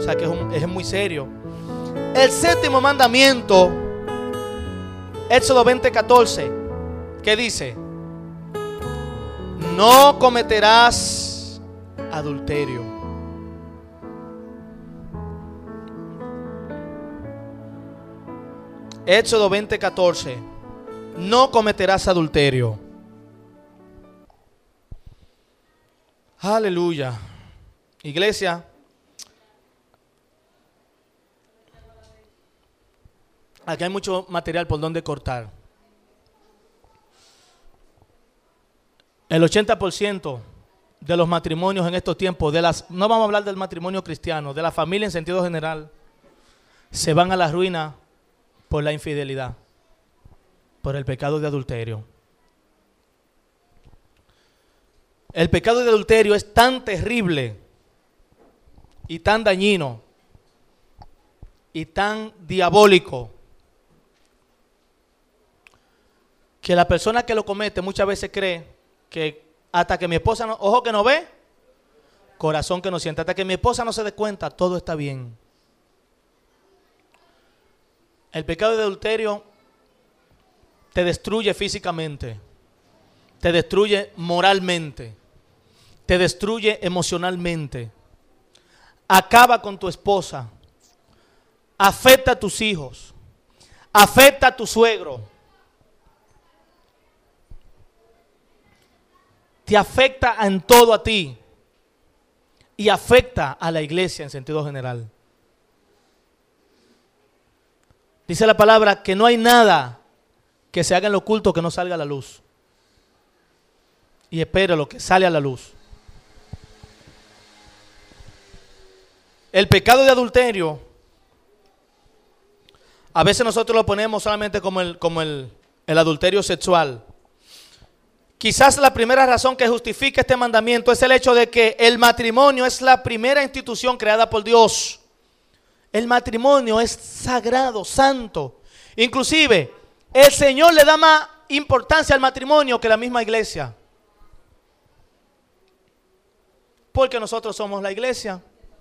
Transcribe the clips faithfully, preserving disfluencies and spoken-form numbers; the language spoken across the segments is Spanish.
sea que es, un, es muy serio. El séptimo mandamiento, Éxodo veinte, catorce, ¿qué dice? No cometerás adulterio. Éxodo veinte, catorce. No cometerás adulterio. Aleluya. Iglesia, aquí hay mucho material por donde cortar. El ochenta por ciento de los matrimonios en estos tiempos, de las, no vamos a hablar del matrimonio cristiano, de la familia en sentido general, se van a la ruina por la infidelidad, por el pecado de adulterio. El pecado de adulterio es tan terrible y tan dañino y tan diabólico que la persona que lo comete muchas veces cree que hasta que mi esposa, no, ojo que no ve, corazón que no siente, hasta que mi esposa no se dé cuenta, todo está bien. El pecado de adulterio te destruye físicamente, te destruye moralmente, te destruye emocionalmente, acaba con tu esposa, afecta a tus hijos, afecta a tu suegro, te afecta en todo a ti y afecta a la iglesia en sentido general. Dice la palabra que no hay nada que se haga en lo oculto que no salga a la luz. Y espere lo que sale a la luz. El pecado de adulterio, a veces nosotros lo ponemos solamente como el, como el, el adulterio sexual. Quizás la primera razón que justifica este mandamiento es el hecho de que el matrimonio es la primera institución creada por Dios. El matrimonio es sagrado, santo. Inclusive, el Señor le da más importancia al matrimonio que la misma iglesia. Porque nosotros somos la iglesia.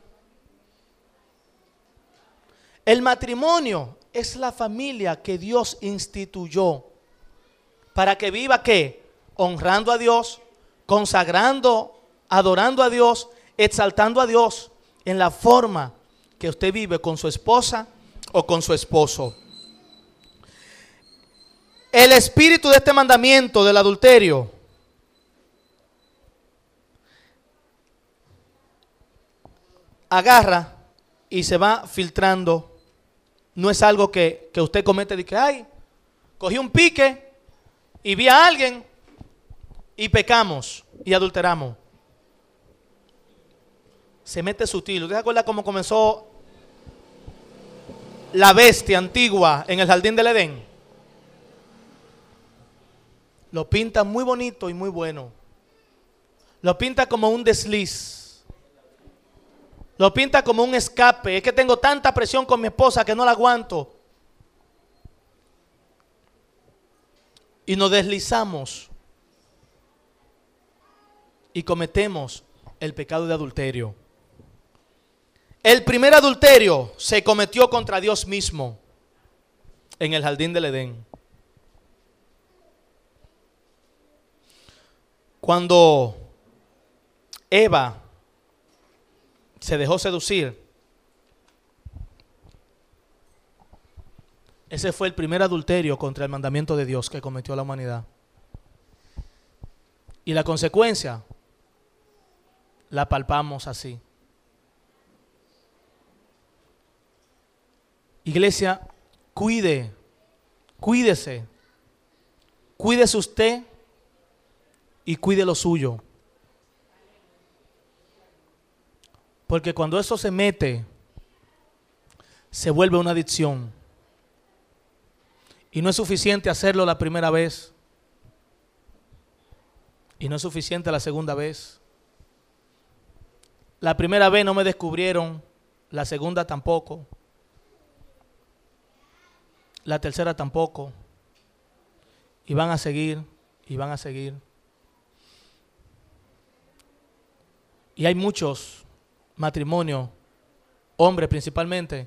El matrimonio es la familia que Dios instituyó para que viva ¿qué? Honrando a Dios, consagrando, adorando a Dios, exaltando a Dios en la forma que usted vive con su esposa o con su esposo. El espíritu de este mandamiento del adulterio agarra y se va filtrando. No es algo que, que usted comete de que, ay, cogí un pique y vi a alguien y pecamos y adulteramos. Se mete sutil. ¿Usted se acuerda cómo comenzó la bestia antigua en el jardín del Edén? Lo pinta muy bonito y muy bueno. Lo pinta como un desliz. Lo pinta como un escape. Es que tengo tanta presión con mi esposa que no la aguanto. Y nos deslizamos. Y cometemos el pecado de adulterio. El primer adulterio se cometió contra Dios mismo en el jardín del Edén. Cuando Eva se dejó seducir, ese fue el primer adulterio contra el mandamiento de Dios que cometió la humanidad. Y la consecuencia la palpamos así. Iglesia, cuide, cuídese, cuídese usted y cuide lo suyo. Porque cuando eso se mete, se vuelve una adicción. Y no es suficiente hacerlo la primera vez. Y no es suficiente la segunda vez. La primera vez no me descubrieron, la segunda tampoco. La tercera tampoco. Y van a seguir, y van a seguir. Y hay muchos matrimonios hombres principalmente,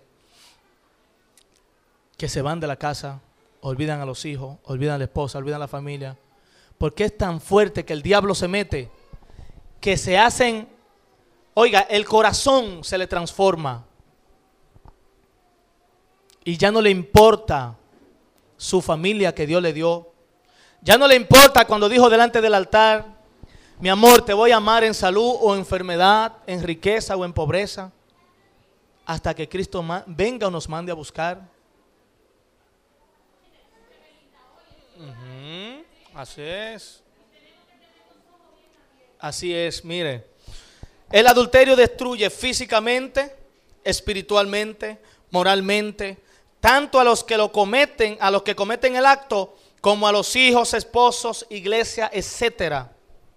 que se van de la casa, olvidan a los hijos, olvidan a la esposa, olvidan a la familia. Porque es tan fuerte que el diablo se mete, que se hacen, oiga, el corazón se le transforma. Y ya no le importa su familia que Dios le dio. Ya no le importa cuando dijo delante del altar, mi amor, te voy a amar en salud o enfermedad, en riqueza o en pobreza, hasta que Cristo venga o nos mande a buscar. Uh-huh. Así es. Así es, mire. El adulterio destruye físicamente, espiritualmente, moralmente, tanto a los que lo cometen, a los que cometen el acto, como a los hijos, esposos, iglesia, etcétera.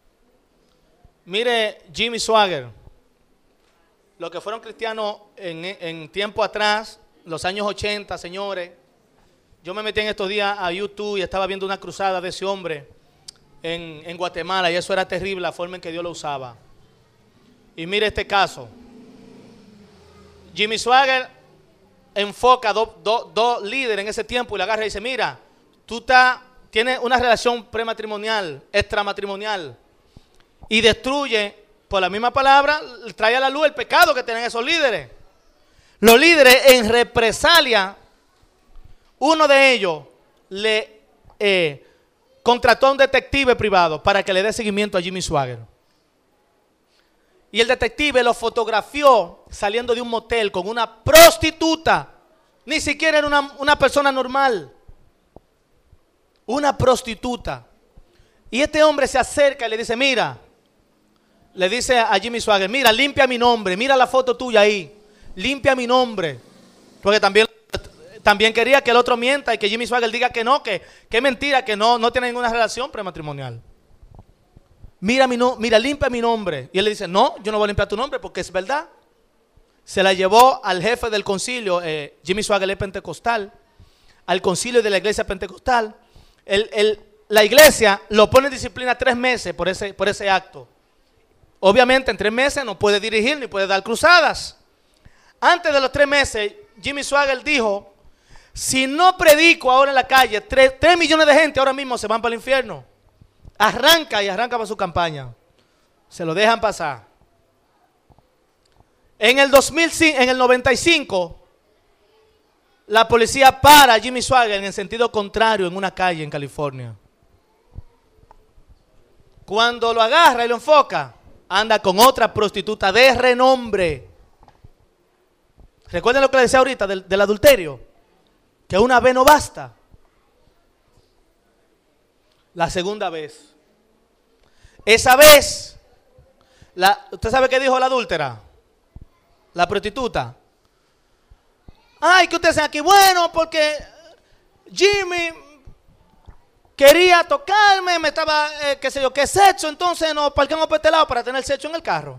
Mire, Jimmy Swaggart, los que fueron cristianos en, en tiempo atrás, los años ochenta, señores. Yo me metí en estos días a YouTube y estaba viendo una cruzada de ese hombre en, en Guatemala, y eso era terrible, la forma en que Dios lo usaba. Y mire este caso. Jimmy Swaggart enfoca a dos do, do líderes en ese tiempo y le agarra y dice, mira, tú está, tienes una relación prematrimonial, extramatrimonial, y destruye, por la misma palabra, trae a la luz el pecado que tienen esos líderes. Los líderes, en represalia, uno de ellos le eh, contrató a un detective privado para que le dé seguimiento a Jimmy Swaggart. Y el detective lo fotografió saliendo de un motel con una prostituta. Ni siquiera era una, una persona normal. Una prostituta. Y este hombre se acerca y le dice, mira, le dice a Jimmy Swaggart, mira, limpia mi nombre, mira la foto tuya ahí, limpia mi nombre. Porque también, también quería que el otro mienta y que Jimmy Swaggart diga que no, que, que es mentira, que no, no tiene ninguna relación prematrimonial. Mira, mi no, mira, limpia mi nombre. Y él le dice, no, yo no voy a limpiar tu nombre porque es verdad. Se la llevó al jefe del concilio, eh, Jimmy Swaggart es pentecostal, al concilio de la iglesia pentecostal. El, el, la iglesia lo pone en disciplina tres meses por ese, por ese acto. Obviamente en tres meses no puede dirigir ni puede dar cruzadas. Antes de los tres meses, Jimmy Swaggart dijo, si no predico ahora en la calle, tres, tres millones de gente ahora mismo se van para el infierno. Arranca y arranca para su campaña. Se lo dejan pasar. En el dos mil cinco, en el noventa y cinco, la policía para a Jimmy Swaggart en el sentido contrario en una calle en California. Cuando lo agarra y lo enfoca, anda con otra prostituta de renombre. Recuerden lo que le decía ahorita del, del adulterio, que una vez no basta. La segunda vez. Esa vez, la, ¿usted sabe qué dijo la adúltera? La prostituta. Ay, que ustedes sean aquí, bueno, porque Jimmy quería tocarme, me estaba, eh, qué sé yo, qué sexo, entonces nos parquemos por este lado para tener sexo en el carro.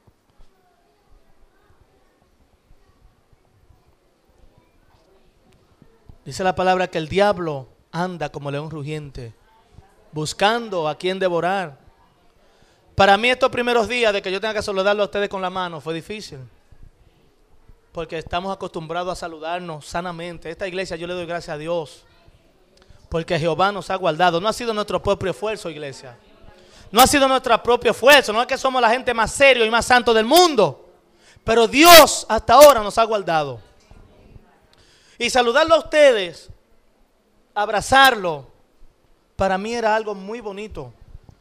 Dice la palabra que el diablo anda como león rugiente, buscando a quien devorar. Para mí estos primeros días de que yo tenga que saludarlo a ustedes con la mano fue difícil. Porque estamos acostumbrados a saludarnos sanamente. Esta iglesia yo le doy gracias a Dios. Porque Jehová nos ha guardado. No ha sido nuestro propio esfuerzo, iglesia. No ha sido nuestro propio esfuerzo. No es que somos la gente más serio y más santo del mundo. Pero Dios hasta ahora nos ha guardado. Y saludarlo a ustedes, abrazarlo, para mí era algo muy bonito.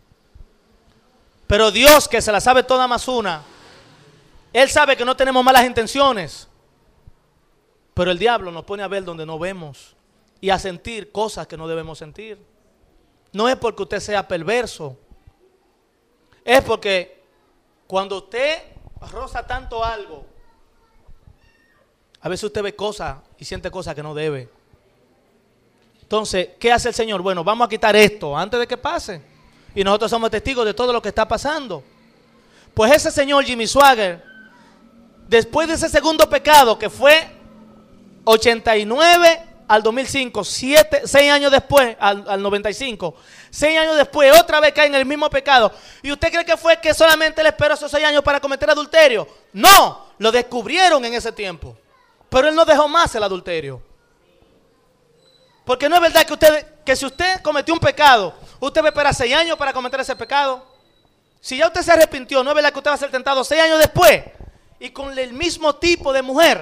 Pero Dios, que se la sabe toda más una, Él sabe que no tenemos malas intenciones. Pero el diablo nos pone a ver donde no vemos y a sentir cosas que no debemos sentir. No es porque usted sea perverso. Es porque cuando usted roza tanto algo, a veces usted ve cosas y siente cosas que no debe. Entonces, ¿qué hace el Señor? Bueno, vamos a quitar esto antes de que pase. Y nosotros somos testigos de todo lo que está pasando. Pues ese señor Jimmy Swaggart, después de ese segundo pecado que fue ochenta y nueve al dos mil cinco, siete, seis años después, al, al noventa y cinco, seis años después, otra vez cae en el mismo pecado. ¿Y usted cree que fue que solamente le esperó esos seis años para cometer adulterio? No, Lo descubrieron en ese tiempo. Pero él no dejó más el adulterio. Porque no es verdad que usted, que si usted cometió un pecado, usted va a esperar seis años para cometer ese pecado. Si ya usted se arrepintió, no es verdad que usted va a ser tentado seis años después y con el mismo tipo de mujer.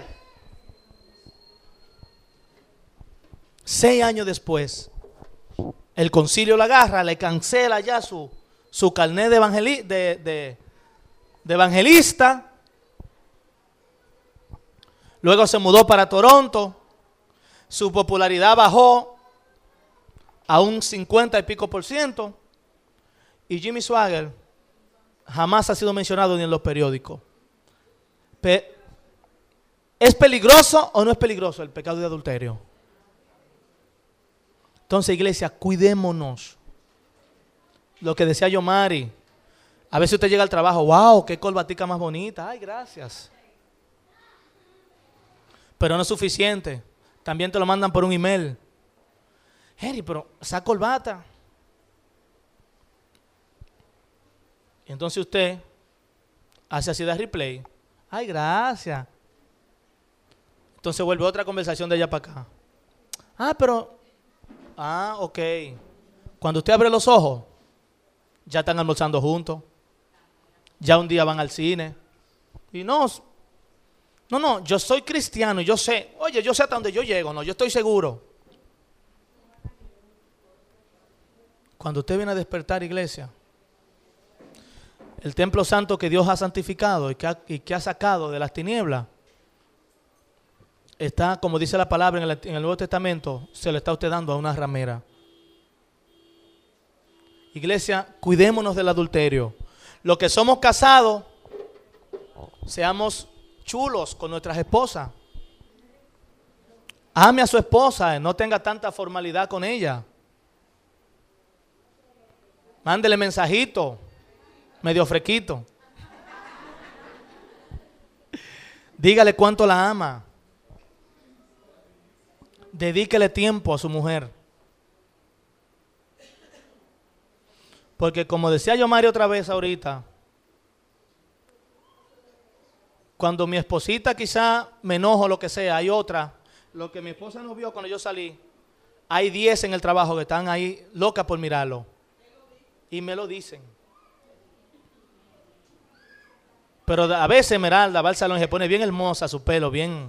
Seis años después, el concilio la agarra, le cancela ya su, su carnet de, evangeli de, de, de evangelista. Luego se mudó para Toronto. Su popularidad bajó a un cincuenta y pico por ciento. Y Jimmy Swaggart jamás ha sido mencionado ni en los periódicos. Pe- ¿Es peligroso o no es peligroso el pecado de adulterio? Entonces, iglesia, cuidémonos. Lo que decía Yomari. A veces usted llega al trabajo, wow, qué corbatica más bonita. Ay, gracias. Pero no es suficiente. También te lo mandan por un email. Henry, pero esa corbata. Y entonces usted hace así de replay. Ay, gracias. Entonces vuelve otra conversación de allá para acá. Ah, pero... Ah, ok. Cuando usted abre los ojos, ya están almorzando juntos. Ya un día van al cine. Y no, no, no, yo soy cristiano, yo sé. Oye, yo sé hasta dónde yo llego, no, yo estoy seguro. Cuando usted viene a despertar, iglesia, el templo santo que Dios ha santificado y que ha, y que ha sacado de las tinieblas, está, como dice la palabra en el, en el Nuevo Testamento, se lo está usted dando a una ramera. Iglesia, cuidémonos del adulterio. Los que somos casados, seamos chulos con nuestras esposas. Ame a su esposa, no tenga tanta formalidad con ella. Mándele mensajito, medio frequito. Dígale cuánto la ama. Dedíquele tiempo a su mujer. Porque como decía yo Mario otra vez ahorita, cuando mi esposita quizá me enojo o lo que sea, hay otra, lo que mi esposa no vio cuando yo salí, hay diez en el trabajo que están ahí locas por mirarlo. Y me lo dicen. Pero a veces Esmeralda va al salón y se pone bien hermosa su pelo, bien...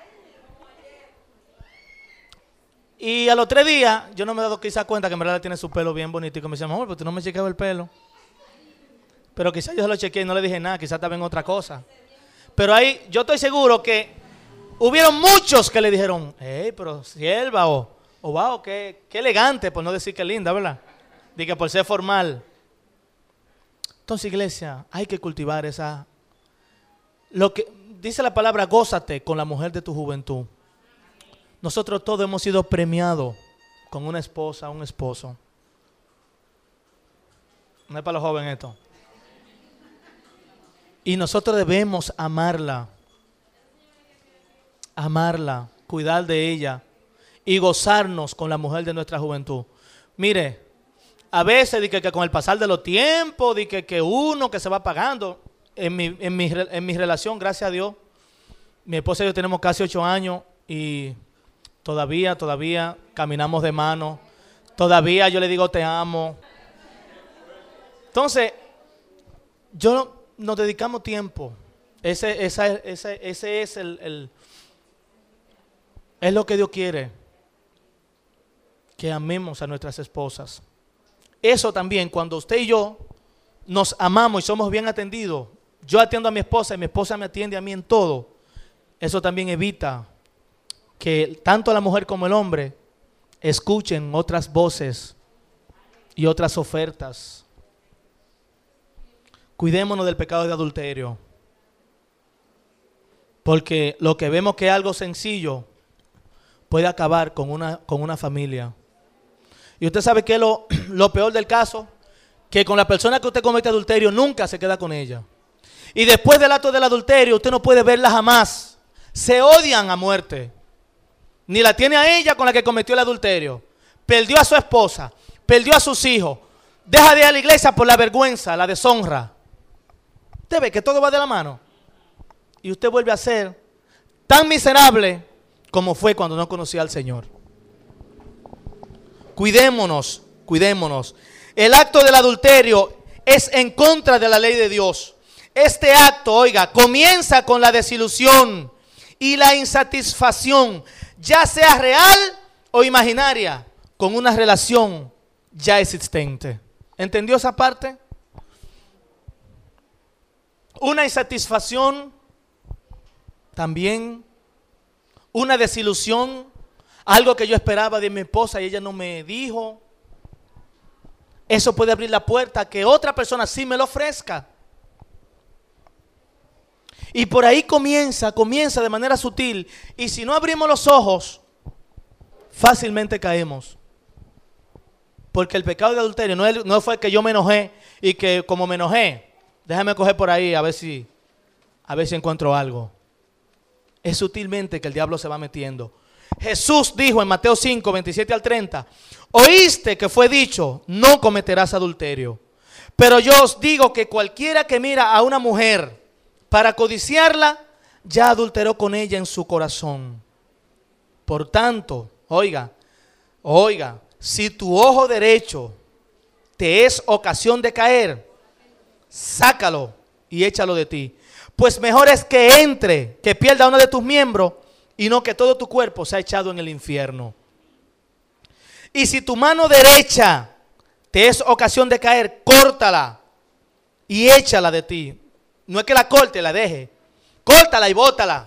Y a los tres días, yo no me he dado quizás cuenta que Esmeralda tiene su pelo bien bonito. Y me dice, amor, pero tú no me chequeas el pelo. Pero quizás yo se lo chequeé y no le dije nada, quizás estaba en otra cosa. Pero ahí yo estoy seguro que hubieron muchos que le dijeron, hey, pero sierva, o, o wow, qué, qué elegante, por no decir que linda, ¿verdad? De que por ser formal. Entonces, iglesia, hay que cultivar esa... Lo que dice la palabra, gózate con la mujer de tu juventud. Nosotros todos hemos sido premiados con una esposa, un esposo. No es para los jóvenes esto. Y nosotros debemos amarla. Amarla, cuidar de ella y gozarnos con la mujer de nuestra juventud. Mire, a veces di que, que con el pasar de los tiempos, di que, que uno que se va pagando, en mi, en, mi, en mi relación, gracias a Dios, mi esposa y yo tenemos casi ocho años y todavía, todavía caminamos de mano, todavía yo le digo te amo. Entonces, yo nos dedicamos tiempo, ese, esa, ese, ese es el, el, es lo que Dios quiere, que amemos a nuestras esposas. Eso también, cuando usted y yo nos amamos y somos bien atendidos, yo atiendo a mi esposa y mi esposa me atiende a mí en todo, eso también evita que tanto la mujer como el hombre escuchen otras voces y otras ofertas. Cuidémonos del pecado de adulterio, porque lo que vemos que es algo sencillo puede acabar con una, con una familia. Y usted sabe que lo, lo peor del caso, que con la persona que usted comete adulterio nunca se queda con ella. Y después del acto del adulterio usted no puede verla jamás. Se odian a muerte. Ni la tiene a ella con la que cometió el adulterio. Perdió a su esposa, perdió a sus hijos. Deja de ir a la iglesia por la vergüenza, la deshonra. Usted ve que todo va de la mano. y usted vuelve a ser tan miserable como fue cuando no conocía al Señor. Cuidémonos, cuidémonos. El acto del adulterio es en contra de la ley de Dios. Este acto, oiga, comienza con la desilusión y la insatisfacción, ya sea real o imaginaria, con una relación ya existente. ¿Entendió esa parte? Una insatisfacción también, una desilusión, algo que yo esperaba de mi esposa y ella no me dijo. Eso puede abrir la puerta a que otra persona sí me lo ofrezca. Y por ahí comienza, comienza de manera sutil. Y si no abrimos los ojos, fácilmente caemos. Porque el pecado de adulterio no, es, no fue que yo me enojé y que como me enojé, déjame coger por ahí a ver si, a ver si encuentro algo. Es sutilmente que el diablo se va metiendo. Jesús dijo en Mateo cinco, veintisiete al treinta, oíste que fue dicho, no cometerás adulterio. Pero yo os digo que cualquiera que mira a una mujer para codiciarla, ya adulteró con ella en su corazón. Por tanto, oiga, oiga, si tu ojo derecho te es ocasión de caer, sácalo y échalo de ti. Pues mejor es que entre, que pierda uno de tus miembros, y no que todo tu cuerpo sea echado en el infierno. Y si tu mano derecha te es ocasión de caer, córtala y échala de ti. No es que la corte, la deje. Córtala y bótala.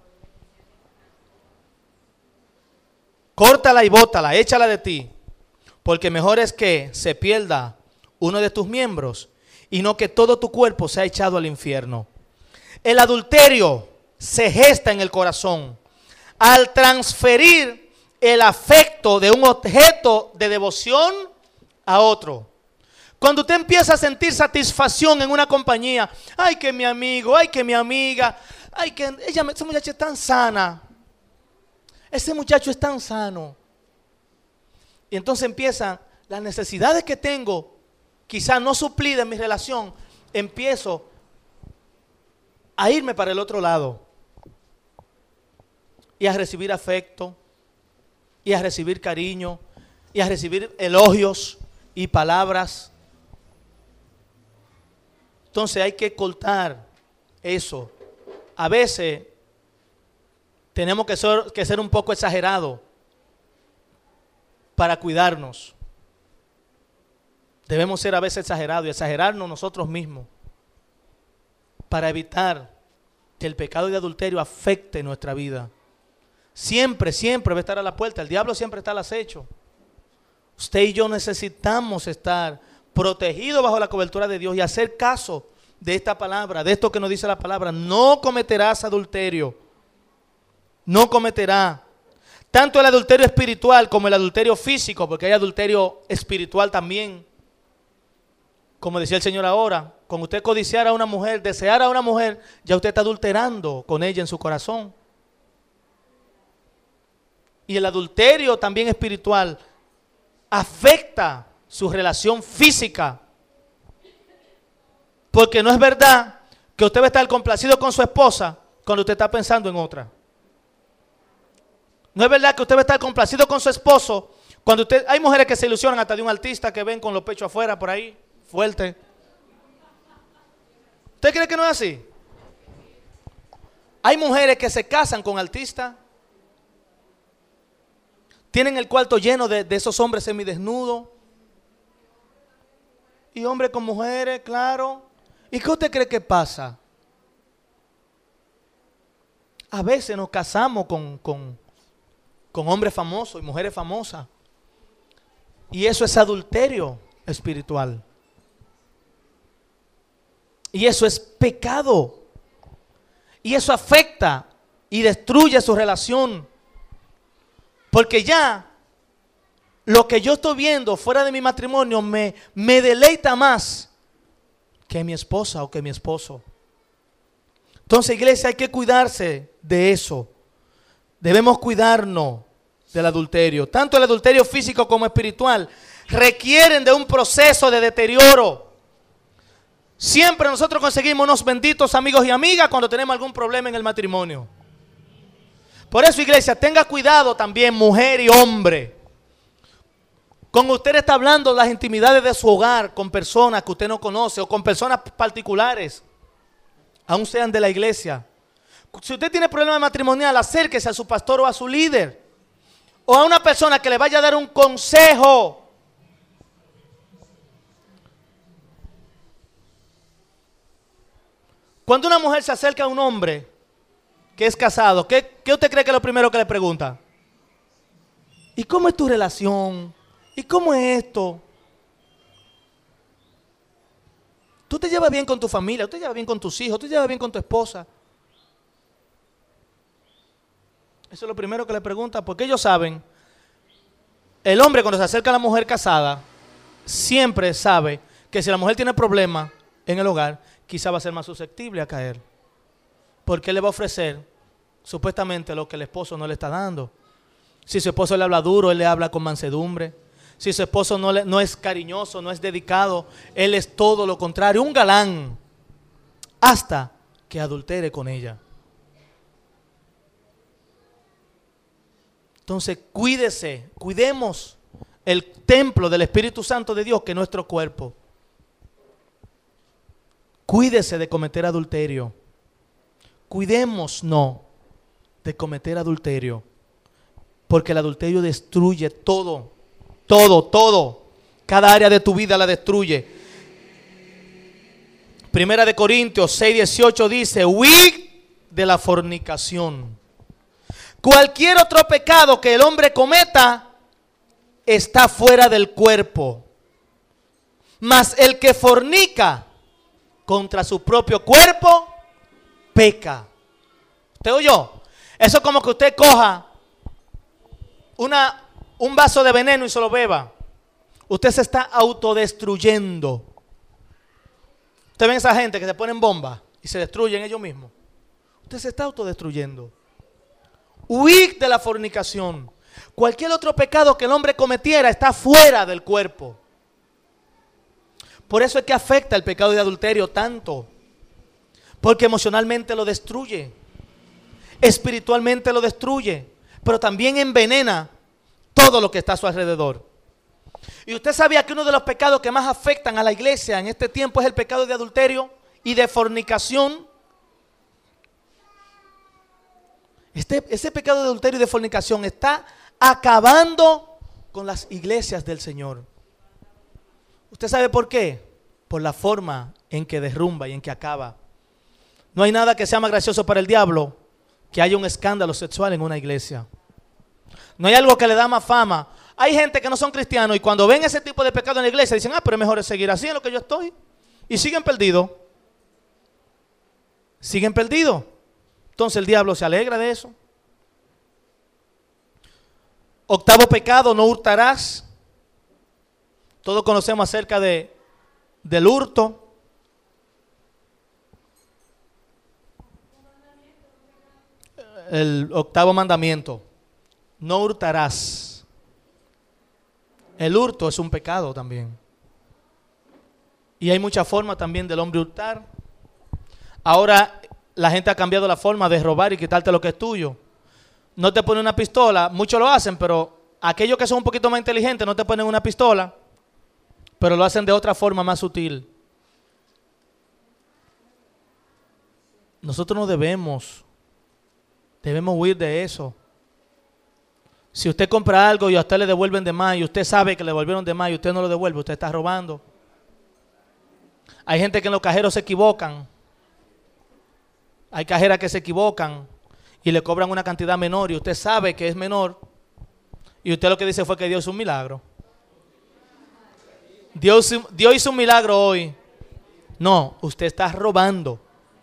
Córtala y bótala, échala de ti. Porque mejor es que se pierda uno de tus miembros y no que todo tu cuerpo sea echado al infierno. El adulterio se gesta en el corazón al transferir el afecto de un objeto de devoción a otro. Cuando usted empieza a sentir satisfacción en una compañía, ay que mi amigo, ay que mi amiga, ay que ella, esa muchacha es tan sana, ese muchacho es tan sano. Y entonces empiezan las necesidades que tengo, quizás no suplidas en mi relación, empiezo a irme para el otro lado. Y a recibir afecto, y a recibir cariño, y a recibir elogios y palabras. Entonces hay que cortar eso. A veces tenemos que ser, que ser un poco exagerados para cuidarnos. Debemos ser a veces exagerados y exagerarnos nosotros mismos para evitar que el pecado de adulterio afecte nuestra vida. Siempre, siempre va a estar a la puerta. El diablo siempre está al acecho. Usted y yo necesitamos estar protegidos bajo la cobertura de Dios y hacer caso de esta palabra, de esto que nos dice la palabra. No cometerás adulterio. No cometerá. Tanto el adulterio espiritual como el adulterio físico, porque hay adulterio espiritual también. Como decía el Señor ahora, con usted codiciar a una mujer, desear a una mujer, ya usted está adulterando con ella en su corazón. Y el adulterio también espiritual afecta su relación física. Porque no es verdad que usted va a estar complacido con su esposa cuando usted está pensando en otra. No es verdad que usted va a estar complacido con su esposo cuando usted... Hay mujeres que se ilusionan hasta de un artista que ven con los pechos afuera por ahí, fuerte. ¿Usted cree que no es así? Hay mujeres que se casan con artistas. Tienen el cuarto lleno de, de esos hombres semidesnudos. Y hombres con mujeres, claro. ¿Y qué usted cree que pasa? A veces nos casamos con, con, con hombres famosos y mujeres famosas. Y eso es adulterio espiritual. Y eso es pecado. Y eso afecta y destruye su relación. Porque ya lo que yo estoy viendo fuera de mi matrimonio me, me deleita más que mi esposa o que mi esposo. Entonces, iglesia, hay que cuidarse de eso. Debemos cuidarnos del adulterio. Tanto el adulterio físico como espiritual requieren de un proceso de deterioro. Siempre nosotros conseguimos unos benditos amigos y amigas cuando tenemos algún problema en el matrimonio. Por eso, iglesia, tenga cuidado también, mujer y hombre. Con usted está hablando de las intimidades de su hogar con personas que usted no conoce o con personas particulares, aun sean de la iglesia. Si usted tiene problema matrimonial, acérquese a su pastor o a su líder o a una persona que le vaya a dar un consejo. Cuando una mujer se acerca a un hombre que es casado, ¿qué, qué usted cree que es lo primero que le pregunta? ¿Y cómo es tu relación? ¿Y cómo es esto? ¿Tú te llevas bien con tu familia? ¿Tú te llevas bien con tus hijos? ¿Tú te llevas bien con tu esposa? Eso es lo primero que le pregunta, porque ellos saben, el hombre cuando se acerca a la mujer casada, siempre sabe que si la mujer tiene problemas en el hogar, quizá va a ser más susceptible a caer. Porque él le va a ofrecer supuestamente lo que el esposo no le está dando. Si su esposo le habla duro, él le habla con mansedumbre. Si su esposo no, le, no es cariñoso, no es dedicado, él es todo lo contrario, un galán, hasta que adultere con ella. Entonces, cuídese, cuidemos el templo del Espíritu Santo de Dios, que es nuestro cuerpo. Cuídese de cometer adulterio. Cuidémonos no de cometer adulterio, porque el adulterio destruye todo, todo, todo. Cada área de tu vida la destruye. Primera de Corintios seis dieciocho dice: huid de la fornicación. Cualquier otro pecado que el hombre cometa está fuera del cuerpo, mas el que fornica contra su propio cuerpo peca. ¿Usted oyó? Eso es como que usted coja una, un vaso de veneno y se lo beba. Usted se está autodestruyendo. Usted ven esa gente que se ponen bombas y se destruyen ellos mismos. Usted se está autodestruyendo. Huid de la fornicación. Cualquier otro pecado que el hombre cometiera está fuera del cuerpo. Por eso es que afecta el pecado de adulterio tanto. Porque emocionalmente lo destruye, espiritualmente lo destruye, pero también envenena todo lo que está a su alrededor. Y usted sabía que uno de los pecados que más afectan a la iglesia en este tiempo es el pecado de adulterio y de fornicación. Este, ese pecado de adulterio y de fornicación está acabando con las iglesias del Señor. ¿Usted sabe por qué? Por la forma en que derrumba y en que acaba. No hay nada que sea más gracioso para el diablo que haya un escándalo sexual en una iglesia. No hay algo que le da más fama. Hay gente que no son cristianos y cuando ven ese tipo de pecado en la iglesia dicen: ah, pero es mejor seguir así en lo que yo estoy. Y siguen perdidos. Siguen perdidos. Entonces el diablo se alegra de eso. Octavo pecado: no hurtarás. Todos conocemos acerca de, del hurto. El octavo mandamiento: no hurtarás. El hurto es un pecado también. Y hay muchas formas también del hombre hurtar. Ahora la gente ha cambiado la forma de robar y quitarte lo que es tuyo. No te ponen una pistola, muchos lo hacen, pero aquellos que son un poquito más inteligentes no te ponen una pistola, pero lo hacen de otra forma más sutil. Nosotros no debemos, debemos huir de eso. Si usted compra algo y a usted le devuelven de más y usted sabe que le devolvieron de más y usted no lo devuelve, usted está robando. Hay gente que en los cajeros se equivocan. Hay cajeras que se equivocan y le cobran una cantidad menor y usted sabe que es menor y usted lo que dice fue que Dios hizo un milagro. Dios, Dios hizo un milagro hoy. No, usted está robando.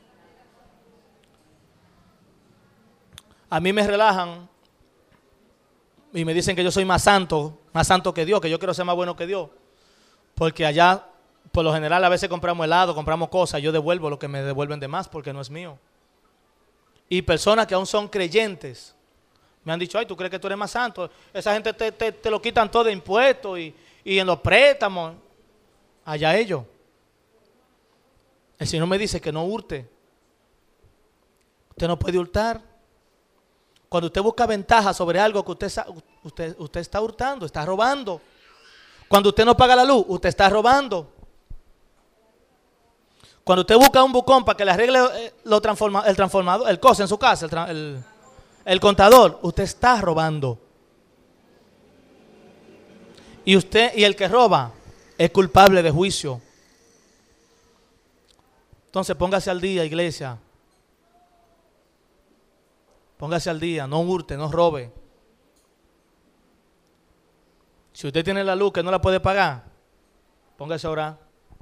A mí me relajan y me dicen que yo soy más santo, más santo que Dios, que yo quiero ser más bueno que Dios. Porque allá, por lo general, a veces compramos helado, compramos cosas, yo devuelvo lo que me devuelven de más porque no es mío. Y personas que aún son creyentes me han dicho: ay, ¿tú crees que tú eres más santo? Esa gente te, te, te lo quitan todo de impuestos y, y en los préstamos. Allá ellos. El Señor me dice que no hurte. Usted no puede hurtar. Cuando usted busca ventaja sobre algo que usted, usted, usted está hurtando, está robando. Cuando usted no paga la luz, usted está robando. Cuando usted busca un bucón para que le arregle lo transforma, el transformador, el cosa en su casa, el, el, el contador, usted está robando. Y usted y el que roba es culpable de juicio. Entonces póngase al día, iglesia. Póngase al día, no hurte, no robe. Si usted tiene la luz que no la puede pagar, póngase a orar.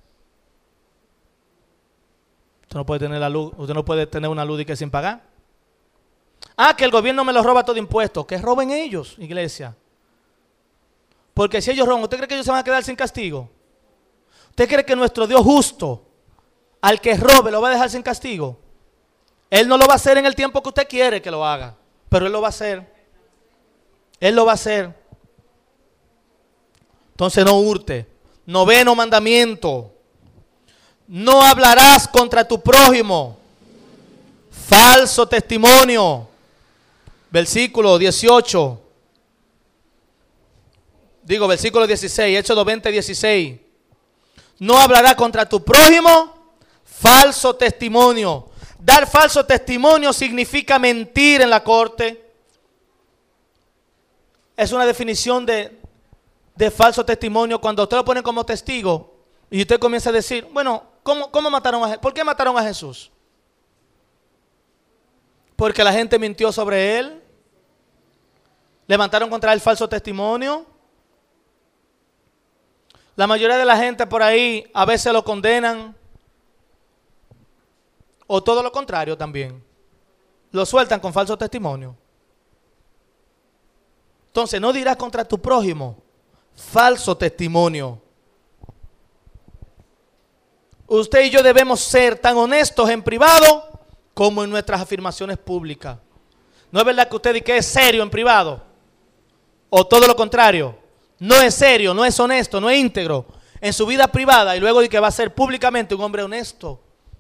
Usted no puede tener la luz, usted no puede tener una luz y que sin pagar. Ah, que el gobierno me lo roba todo impuesto. Que roben ellos, iglesia. Porque si ellos roban, ¿usted cree que ellos se van a quedar sin castigo? ¿Usted cree que nuestro Dios justo, al que robe, lo va a dejar sin castigo? Él no lo va a hacer en el tiempo que usted quiere que lo haga, pero Él lo va a hacer. Él lo va a hacer. Entonces no hurte. Noveno mandamiento. No hablarás contra tu prójimo. Falso testimonio. Versículo dieciocho. Digo, versículo dieciséis. Éxodo veinte, dieciséis. No hablarás contra tu prójimo. Falso testimonio. Dar falso testimonio significa mentir en la corte. Es una definición de, de falso testimonio. Cuando usted lo pone como testigo y usted comienza a decir, bueno, ¿cómo, cómo mataron a Jesús? ¿Por qué mataron a Jesús? Porque la gente mintió sobre él. Levantaron contra él falso testimonio. La mayoría de la gente por ahí a veces lo condenan. O todo lo contrario también. Lo sueltan con falso testimonio. Entonces no dirás contra tu prójimo. Falso testimonio. Usted y yo debemos ser tan honestos en privado como en nuestras afirmaciones públicas. ¿No es verdad que usted dice que es serio en privado? O todo lo contrario. No es serio, no es honesto, no es íntegro en su vida privada y luego dice que va a ser públicamente un hombre honesto.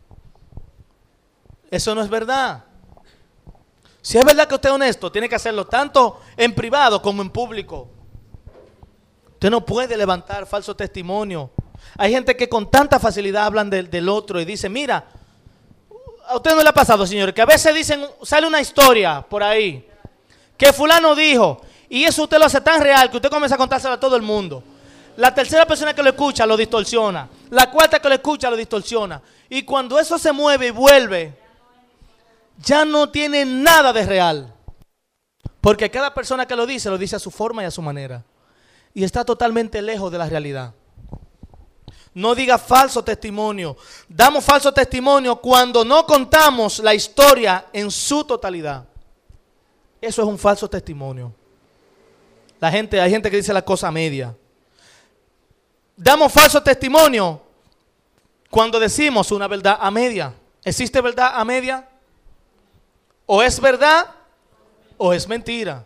Eso no es verdad. Si es verdad que usted es honesto, tiene que hacerlo tanto en privado como en público. Usted no puede levantar falso testimonio. Hay gente que con tanta facilidad hablan del, del otro y dicen, mira, a usted no le ha pasado, señores, que a veces dicen, sale una historia por ahí, que fulano dijo, y eso usted lo hace tan real que usted comienza a contárselo a todo el mundo. La tercera persona que lo escucha lo distorsiona. La cuarta que lo escucha lo distorsiona. Y cuando eso se mueve y vuelve, ya no tiene nada de real. Porque cada persona que lo dice, lo dice a su forma y a su manera. Y está totalmente lejos de la realidad. No diga falso testimonio. Damos falso testimonio cuando no contamos la historia en su totalidad. Eso es un falso testimonio. La gente, hay gente que dice la cosa media. Damos falso testimonio cuando decimos una verdad a media. ¿Existe verdad a media? O es verdad o es mentira.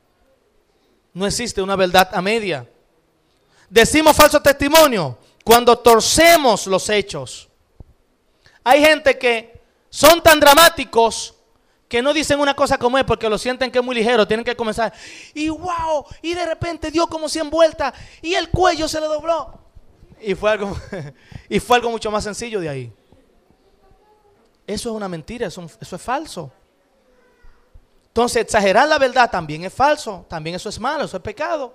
No existe una verdad a media. Decimos falso testimonio cuando torcemos los hechos. Hay gente que son tan dramáticos que no dicen una cosa como es porque lo sienten que es muy ligero. Tienen que comenzar y wow, y de repente dio como cien vueltas y el cuello se le dobló. Y fue algo, y fue algo mucho más sencillo de ahí. Eso es una mentira, eso, eso es falso. Entonces exagerar la verdad también es falso. También eso es malo, eso es pecado.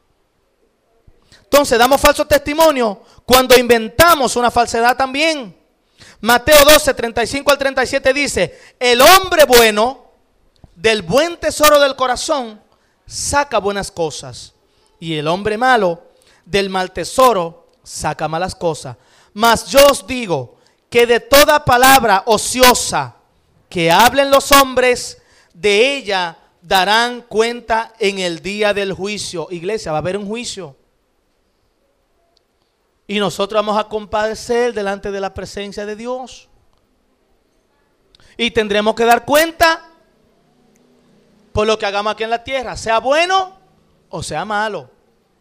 Entonces damos falso testimonio cuando inventamos una falsedad también. Mateo doce, treinta y cinco al treinta y siete dice, el hombre bueno del buen tesoro del corazón saca buenas cosas, y el hombre malo del mal tesoro saca malas cosas. Mas yo os digo que de toda palabra ociosa que hablen los hombres, de ella darán cuenta en el día del juicio. Iglesia, va a haber un juicio. Y nosotros vamos a comparecer delante de la presencia de Dios. Y tendremos que dar cuenta por lo que hagamos aquí en la tierra, sea bueno o sea malo.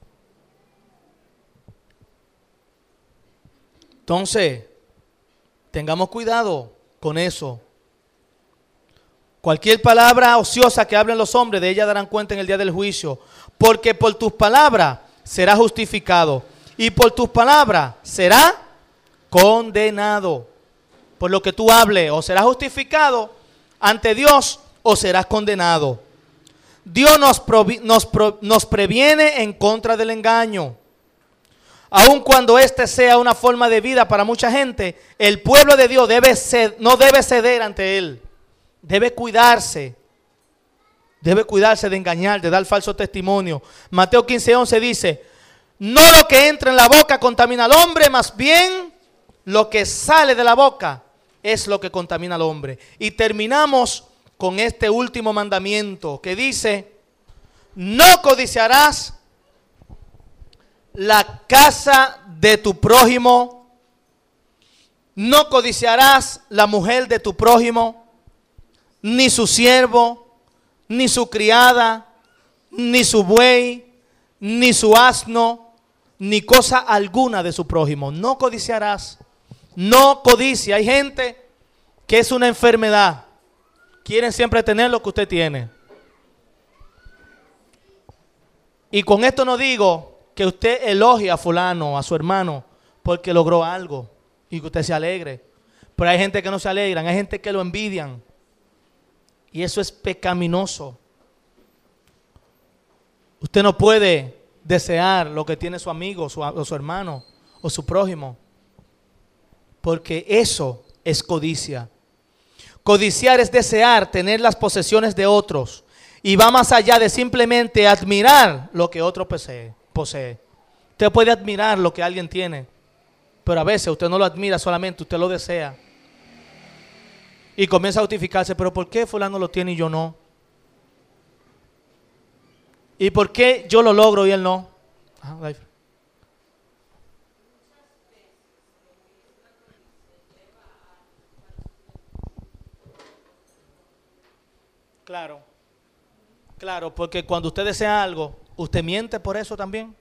Entonces, Tengamos cuidado con eso. Cualquier palabra ociosa que hablen los hombres, de ella darán cuenta en el día del juicio. Porque por tus palabras será justificado, y por tus palabras será condenado. Por lo que tú hables, o serás justificado ante Dios, o serás condenado. Dios nos, provi- nos, pro- nos previene en contra del engaño. Aun cuando este sea una forma de vida para mucha gente, el pueblo de Dios debe ced- no debe ceder ante él. Debe cuidarse. Debe cuidarse de engañar, de dar falso testimonio. Mateo quince once dice: no lo que entra en la boca contamina al hombre, más bien lo que sale de la boca es lo que contamina al hombre. Y terminamos con este último mandamiento que dice: no codiciarás la casa de tu prójimo, no codiciarás la mujer de tu prójimo, ni su siervo, ni su criada, ni su buey, ni su asno, ni cosa alguna de su prójimo. No codiciarás. No codicia. Hay gente que es una enfermedad. Quieren siempre tener lo que usted tiene. Y con esto no digo que usted elogie a fulano, a su hermano, porque logró algo y que usted se alegre. Pero hay gente que no se alegran, hay gente que lo envidian. Y eso es pecaminoso. Usted no puede desear lo que tiene su amigo, su, o su hermano, o su prójimo. Porque eso es codicia. Codiciar es desear tener las posesiones de otros. Y va más allá de simplemente admirar lo que otro posee. posee. Usted puede admirar lo que alguien tiene. Pero a veces usted no lo admira solamente, usted lo desea. Y comienza a justificarse, pero ¿por qué fulano lo tiene y yo no? ¿Y por qué yo lo logro y él no? Ajá, life. Claro, claro, porque cuando usted desea algo, ¿usted miente por eso también?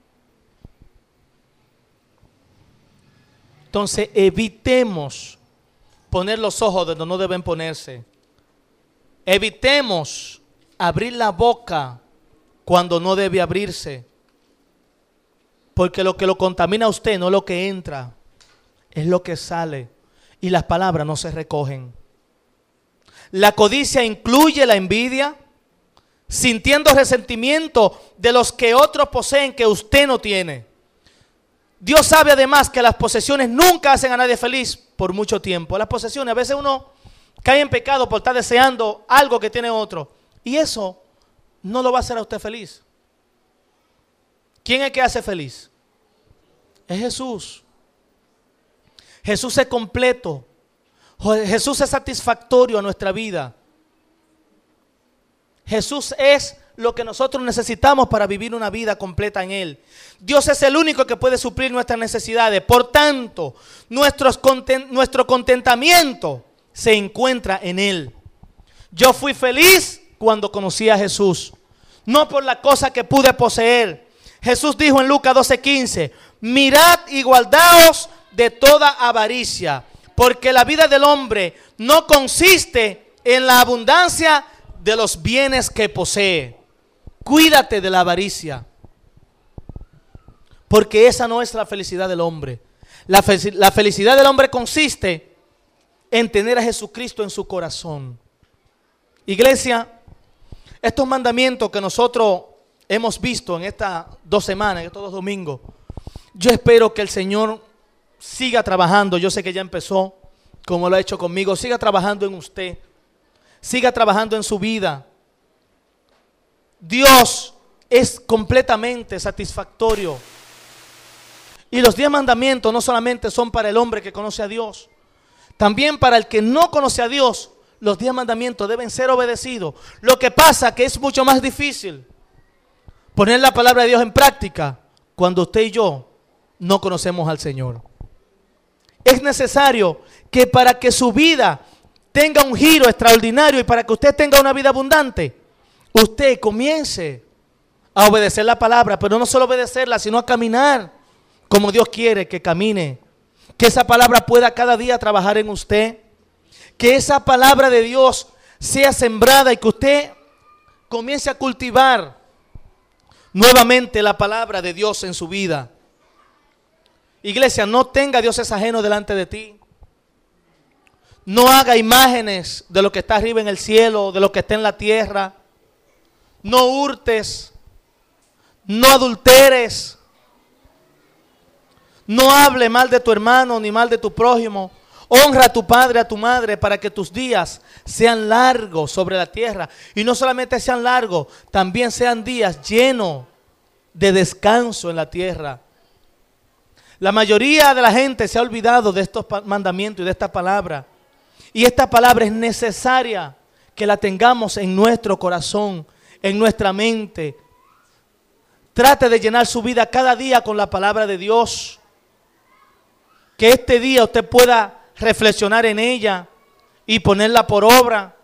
Entonces evitemos poner los ojos donde no deben ponerse. Evitemos abrir la boca cuando no debe abrirse. Porque lo que lo contamina a usted no es lo que entra, es lo que sale. Y las palabras no se recogen. La codicia incluye la envidia, sintiendo resentimiento de los que otros poseen que usted no tiene. Dios sabe además que las posesiones nunca hacen a nadie feliz por mucho tiempo. Las posesiones, a veces uno cae en pecado por estar deseando algo que tiene otro. Y eso no lo va a hacer a usted feliz. ¿Quién es que hace feliz? Es Jesús. Jesús es completo. Jesús es satisfactorio a nuestra vida. Jesús es lo que nosotros necesitamos para vivir una vida completa en Él. Dios es el único que puede suplir nuestras necesidades. Por tanto, nuestros content- nuestro contentamiento se encuentra en Él. Yo fui feliz cuando conocí a Jesús, no por la cosa que pude poseer. Jesús dijo en Lucas doce quince: mirad y guardaos de toda avaricia, porque la vida del hombre no consiste en la abundancia de los bienes que posee. Cuídate de la avaricia, porque esa no es la felicidad del hombre. La, fe- la felicidad del hombre consiste en tener a Jesucristo en su corazón. Iglesia, estos mandamientos que nosotros hemos visto en estas dos semanas, en estos dos domingos, yo espero que el Señor siga trabajando. Yo sé que ya empezó, como lo ha hecho conmigo. Siga trabajando en usted. Siga trabajando en su vida. Dios es completamente satisfactorio. Y los diez mandamientos no solamente son para el hombre que conoce a Dios. También para el que no conoce a Dios, los diez mandamientos deben ser obedecidos. Lo que pasa que es mucho más difícil poner la palabra de Dios en práctica cuando usted y yo no conocemos al Señor. Es necesario que para que su vida tenga un giro extraordinario y para que usted tenga una vida abundante, usted comience a obedecer la palabra, pero no solo obedecerla, sino a caminar como Dios quiere que camine. Que esa palabra pueda cada día trabajar en usted. Que esa palabra de Dios sea sembrada y que usted comience a cultivar nuevamente la palabra de Dios en su vida. Iglesia, no tenga dioses ajenos delante de ti. No haga imágenes de lo que está arriba en el cielo, de lo que está en la tierra. No hurtes. No adulteres. No hable mal de tu hermano ni mal de tu prójimo. Honra a tu padre, a tu madre, para que tus días sean largos sobre la tierra. Y no solamente sean largos, también sean días llenos de descanso en la tierra. La mayoría de la gente se ha olvidado de estos mandamientos y de esta palabra. Y esta palabra es necesaria que la tengamos en nuestro corazón, en nuestra mente. Trate de llenar su vida cada día con la palabra de Dios. Que este día usted pueda reflexionar en ella y ponerla por obra.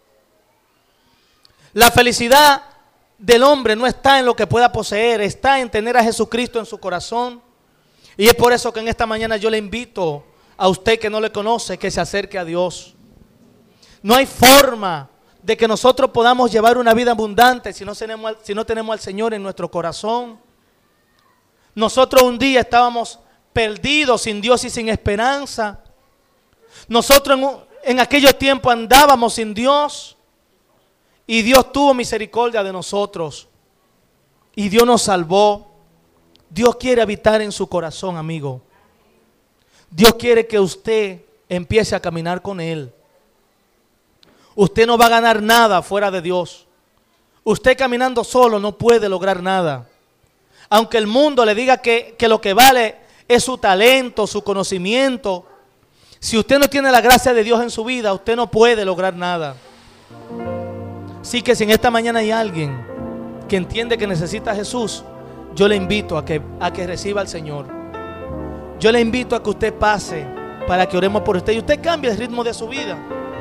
La felicidad del hombre no está en lo que pueda poseer, está en tener a Jesucristo en su corazón. Y es por eso que en esta mañana yo le invito a usted que no le conoce, que se acerque a Dios. No hay forma de que nosotros podamos llevar una vida abundante si no tenemos, si no tenemos al Señor en nuestro corazón. Nosotros un día estábamos perdidos, sin Dios y sin esperanza. Nosotros en, en aquellos tiempos andábamos sin Dios y Dios tuvo misericordia de nosotros y Dios nos salvó. Dios quiere habitar en su corazón, amigo. Dios quiere que usted empiece a caminar con Él. Usted no va a ganar nada fuera de Dios. Usted caminando solo no puede lograr nada. Aunque el mundo le diga que, que lo que vale es su talento, su conocimiento. Si usted no tiene la gracia de Dios en su vida, usted no puede lograr nada. Así que si en esta mañana hay alguien que entiende que necesita a Jesús, yo le invito a que, a que reciba al Señor. Yo le invito a que usted pase para que oremos por usted y usted cambie el ritmo de su vida.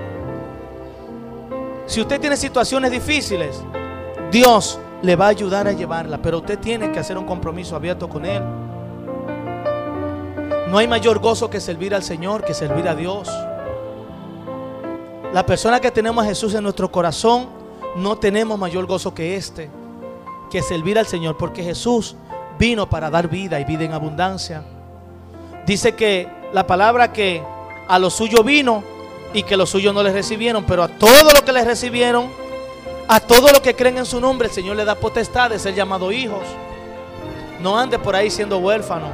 Si usted tiene situaciones difíciles, Dios le va a ayudar a llevarla, pero usted tiene que hacer un compromiso abierto con Él. No hay mayor gozo que servir al Señor, que servir a Dios. La persona que tenemos a Jesús en nuestro corazón, no tenemos mayor gozo que este, que servir al Señor, porque Jesús vino para dar vida y vida en abundancia. Dice que la palabra que a lo suyo vino y que los suyos no les recibieron, pero a todos los que les recibieron, a todos los que creen en su nombre, el Señor le da potestad de ser llamados hijos. No ande por ahí siendo huérfano.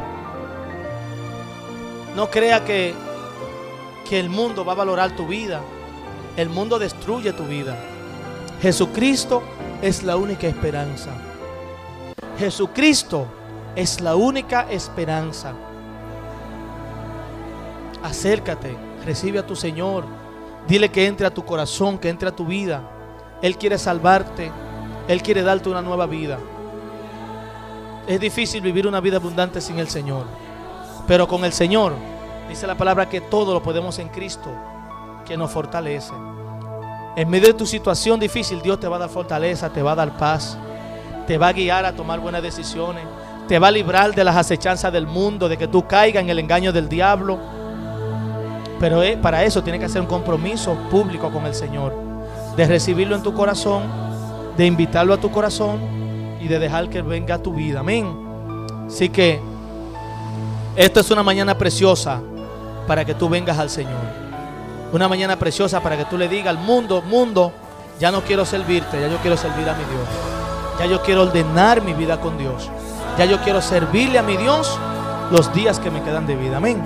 No crea que, que el mundo va a valorar tu vida. El mundo destruye tu vida. Jesucristo es la única esperanza. Jesucristo es la única esperanza. Acércate, recibe a tu Señor. Dile que entre a tu corazón, que entre a tu vida. Él quiere salvarte. Él quiere darte una nueva vida. Es difícil vivir una vida abundante sin el Señor. Pero con el Señor, dice la palabra que todo lo podemos en Cristo, que nos fortalece. En medio de tu situación difícil, Dios te va a dar fortaleza, te va a dar paz, te va a guiar a tomar buenas decisiones, te va a librar de las acechanzas del mundo, de que tú caigas en el engaño del diablo. Pero para eso tienes que hacer un compromiso público con el Señor, de recibirlo en tu corazón, de invitarlo a tu corazón y de dejar que venga a tu vida. Amén. Así que esto es una mañana preciosa para que tú vengas al Señor. Una mañana preciosa para que tú le digas al mundo, mundo, ya no quiero servirte, ya yo quiero servir a mi Dios. Ya yo quiero ordenar mi vida con Dios. Ya yo quiero servirle a mi Dios los días que me quedan de vida. Amén.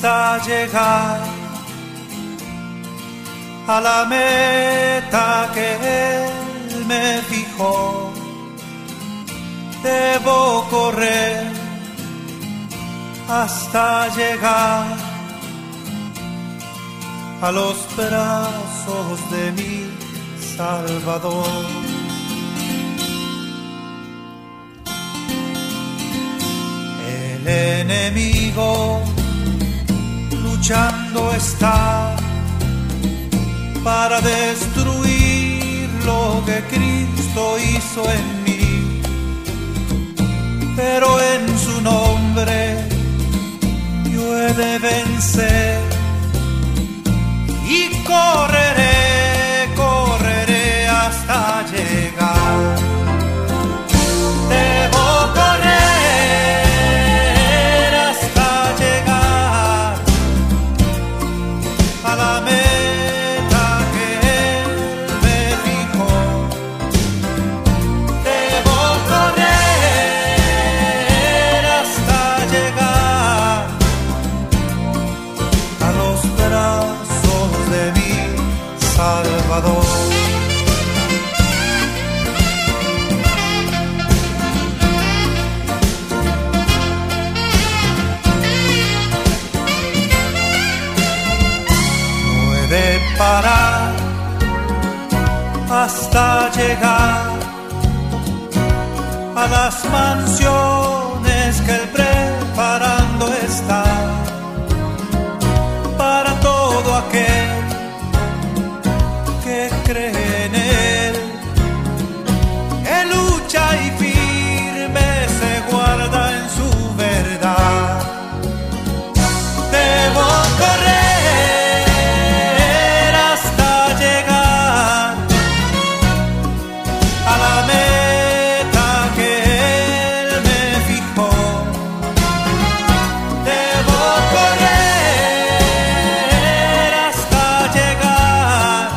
hasta llegar a la meta que Él me fijó. Debo correr hasta llegar a los brazos de mi Salvador. El enemigo luchando está para destruir lo que Cristo hizo en mí, pero en su nombre yo he de vencer y correré, correré hasta llegar. Debo correr hasta llegar a la meta que Él me fijó. Debo correr hasta llegar a los brazos de mi Salvador. De parar hasta llegar a las mansiones que Él preparando está para todo aquel que cree en Él. Él lucha y firme se guarda en su verdad. Debo correr a la meta que Él me fijó. Debo correr hasta llegar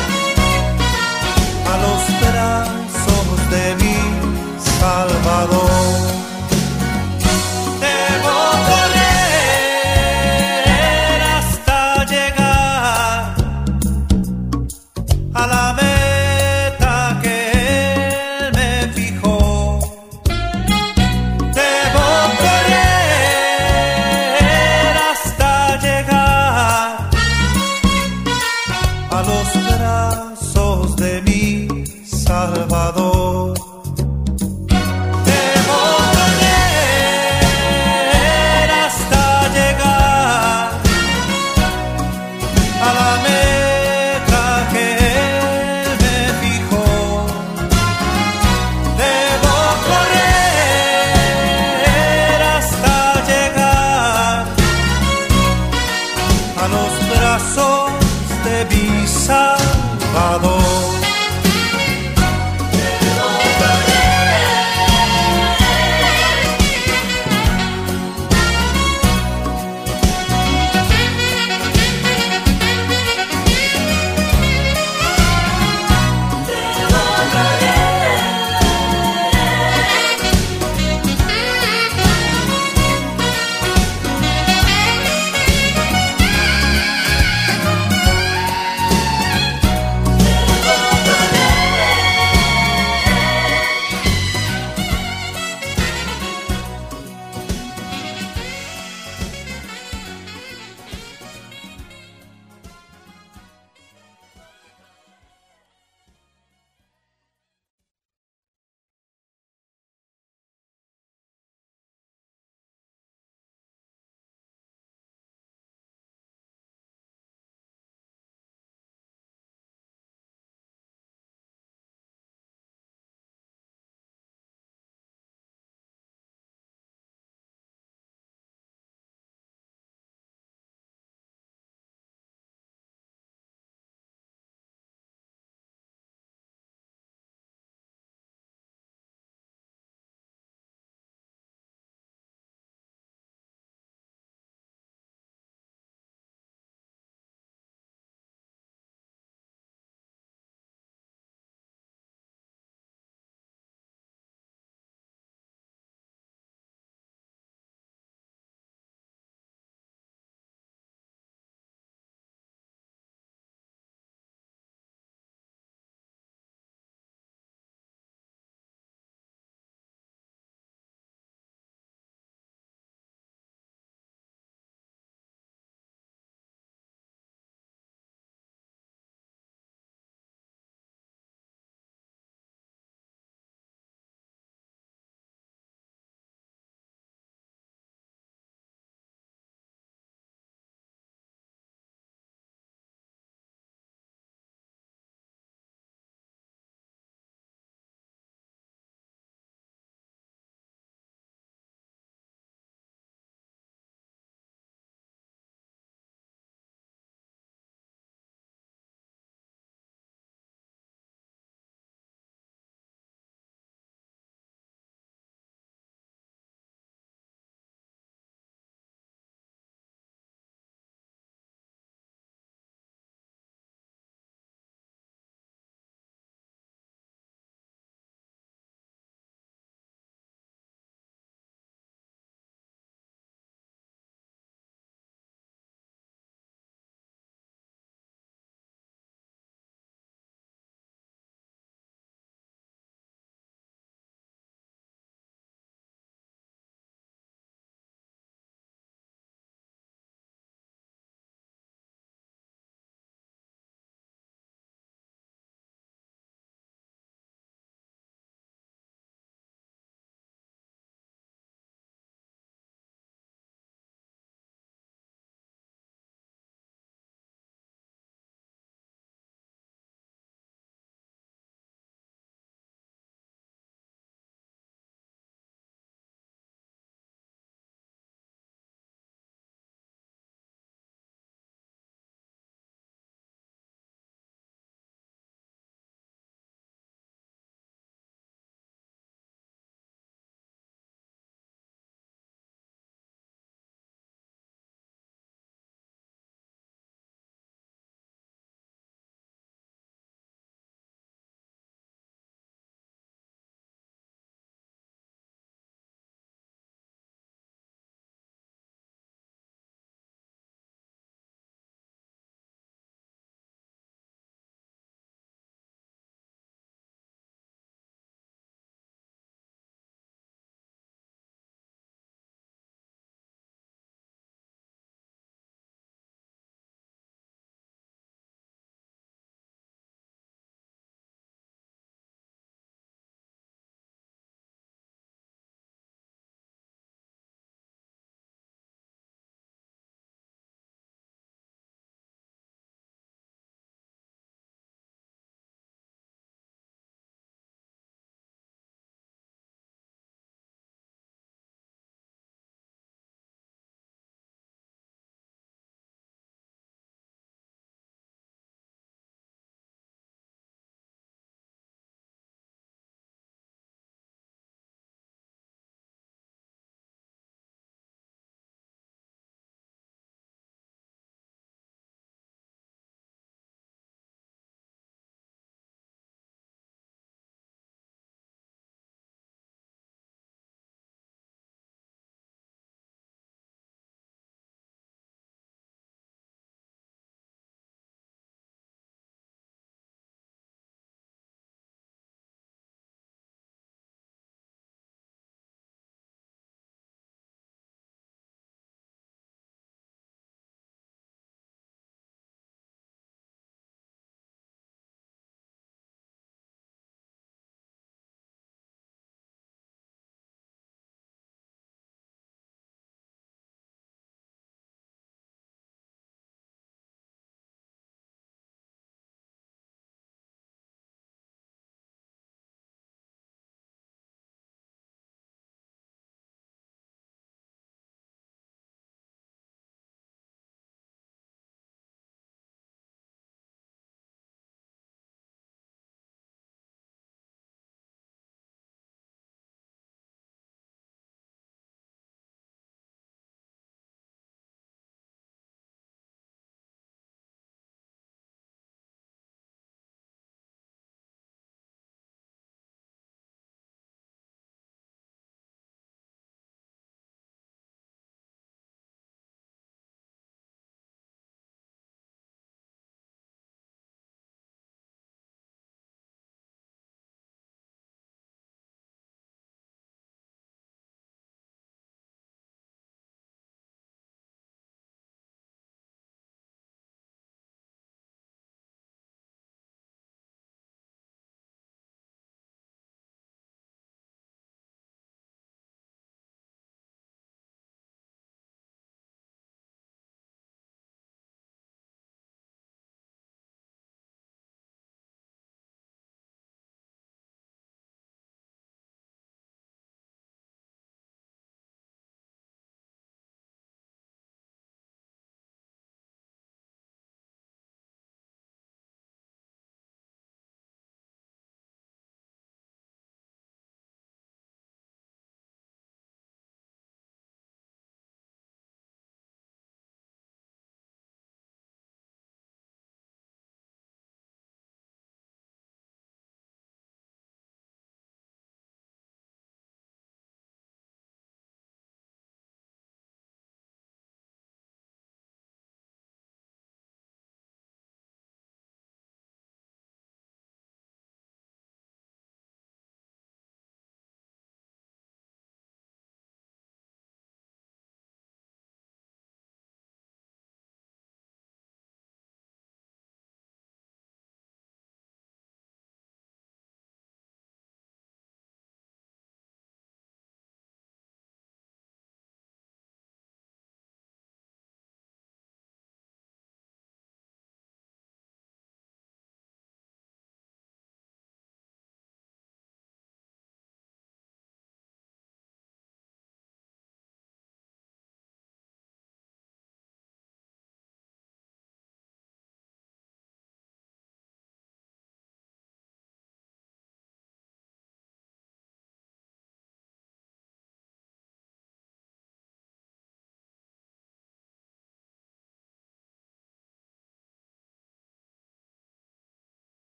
a los brazos de mi Salvador. Debo correr hasta llegar a la meta a los brazos de mi Salvador.